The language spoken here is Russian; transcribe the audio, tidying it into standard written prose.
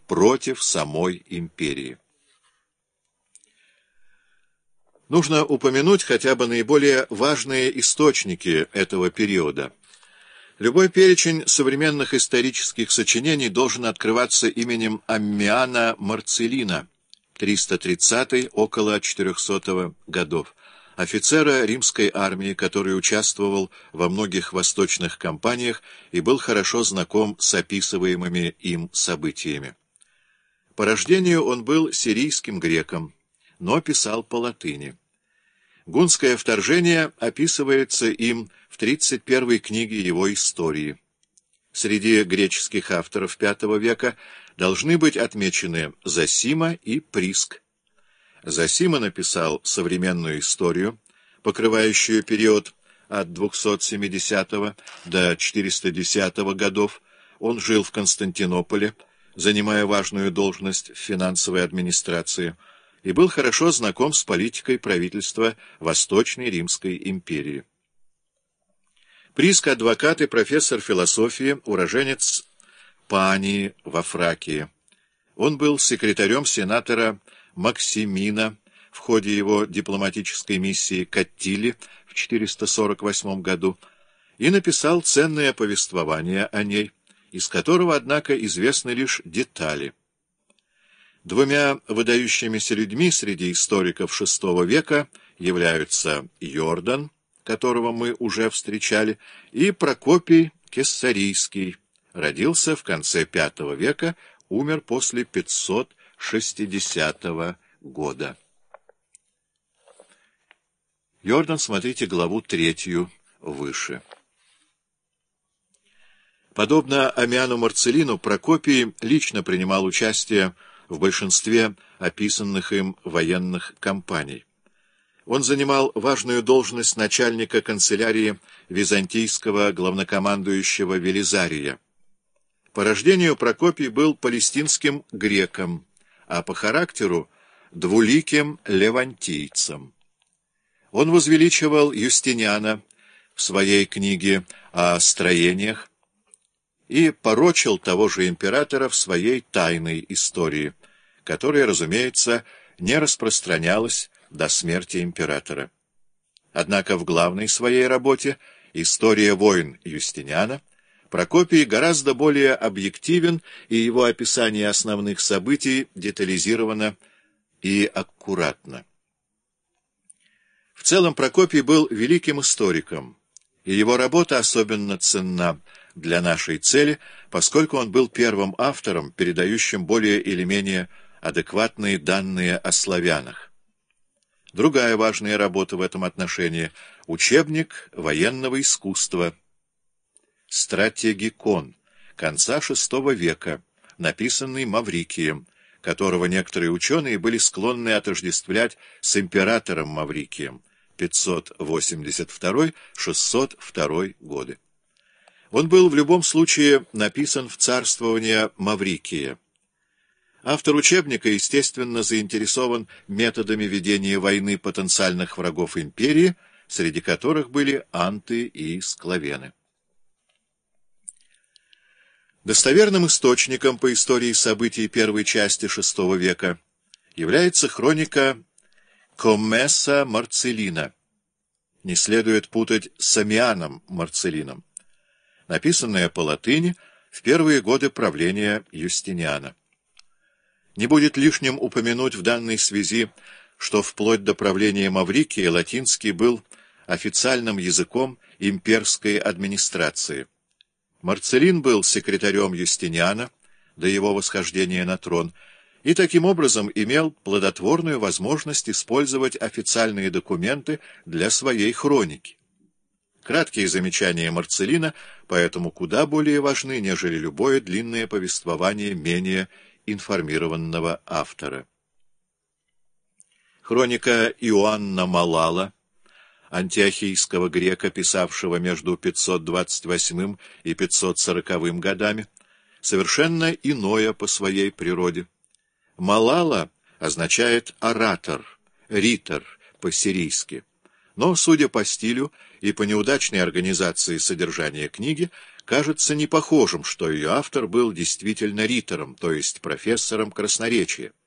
против самой империи. Нужно упомянуть хотя бы наиболее важные источники этого периода. Любой перечень современных исторических сочинений должен открываться именем Аммиана Марцеллина, 330 около 400 годов, офицера римской армии, который участвовал во многих восточных кампаниях и был хорошо знаком с описываемыми им событиями. По рождению он был сирийским греком, но писал по латыни. Гунское вторжение описывается им в 31-й книге его истории. Среди греческих авторов V века должны быть отмечены Зосима и Приск. Зосима написал современную историю, покрывающую период от 270 до 410 годов. Он жил в Константинополе, занимая важную должность в финансовой администрации, и был хорошо знаком с политикой правительства Восточной Римской империи. Приск — адвокат и профессор философии, уроженец Пании во Фракии. Он был секретарем сенатора Максимина в ходе его дипломатической миссии к Аттиле в 448 году и написал ценное повествование о ней, из которого, однако, известны лишь детали. Двумя выдающимися людьми среди историков VI века являются Йордан, которого мы уже встречали, и Прокопий Кессарийский. Родился в конце V века, умер после 560 года. Йордан, смотрите главу 3 выше. Подобно Аммиану Марцеллину, Прокопий лично принимал участие в большинстве описанных им военных кампаний. Он занимал важную должность начальника канцелярии византийского главнокомандующего Велизария. По рождению Прокопий был палестинским греком, а по характеру — двуликим левантийцем. Он возвеличивал Юстиниана в своей книге о строениях и порочил того же императора в своей тайной истории, которая, разумеется, не распространялась до смерти императора. Однако в главной своей работе «История войн Юстиниана» Прокопий гораздо более объективен, и его описание основных событий детализировано и аккуратно. В целом Прокопий был великим историком, и его работа особенно ценна для нашей цели, поскольку он был первым автором, передающим более или менее адекватные данные о славянах. Другая важная работа в этом отношении — учебник военного искусства «Стратегикон» конца VI века, написанный Маврикием, которого некоторые ученые были склонны отождествлять с императором Маврикием 582-602 годы. Он был в любом случае написан в царствование Маврикия. Автор учебника, естественно, заинтересован методами ведения войны потенциальных врагов империи, среди которых были анты и склавены. Достоверным источником по истории событий первой части VI века является хроника Коммеса Марцеллина. Не следует путать с Аммианом Марцеллином, написанная по латыни в первые годы правления Юстиниана. Не будет лишним упомянуть в данной связи, что вплоть до правления Маврикия латинский был официальным языком имперской администрации. Марцеллин был секретарем Юстиниана до его восхождения на трон и таким образом имел плодотворную возможность использовать официальные документы для своей хроники. Краткие замечания Марцеллина поэтому куда более важны, нежели любое длинное повествование менее информированного автора. Хроника Иоанна Малала, антиохийского грека, писавшего между 528 и 540 годами, совершенно иное по своей природе. Малала означает «оратор», «ритор» по-сирийски, но, судя по стилю и по неудачной организации содержания книги, кажется непохожим, что ее автор был действительно ритором, то есть профессором красноречия.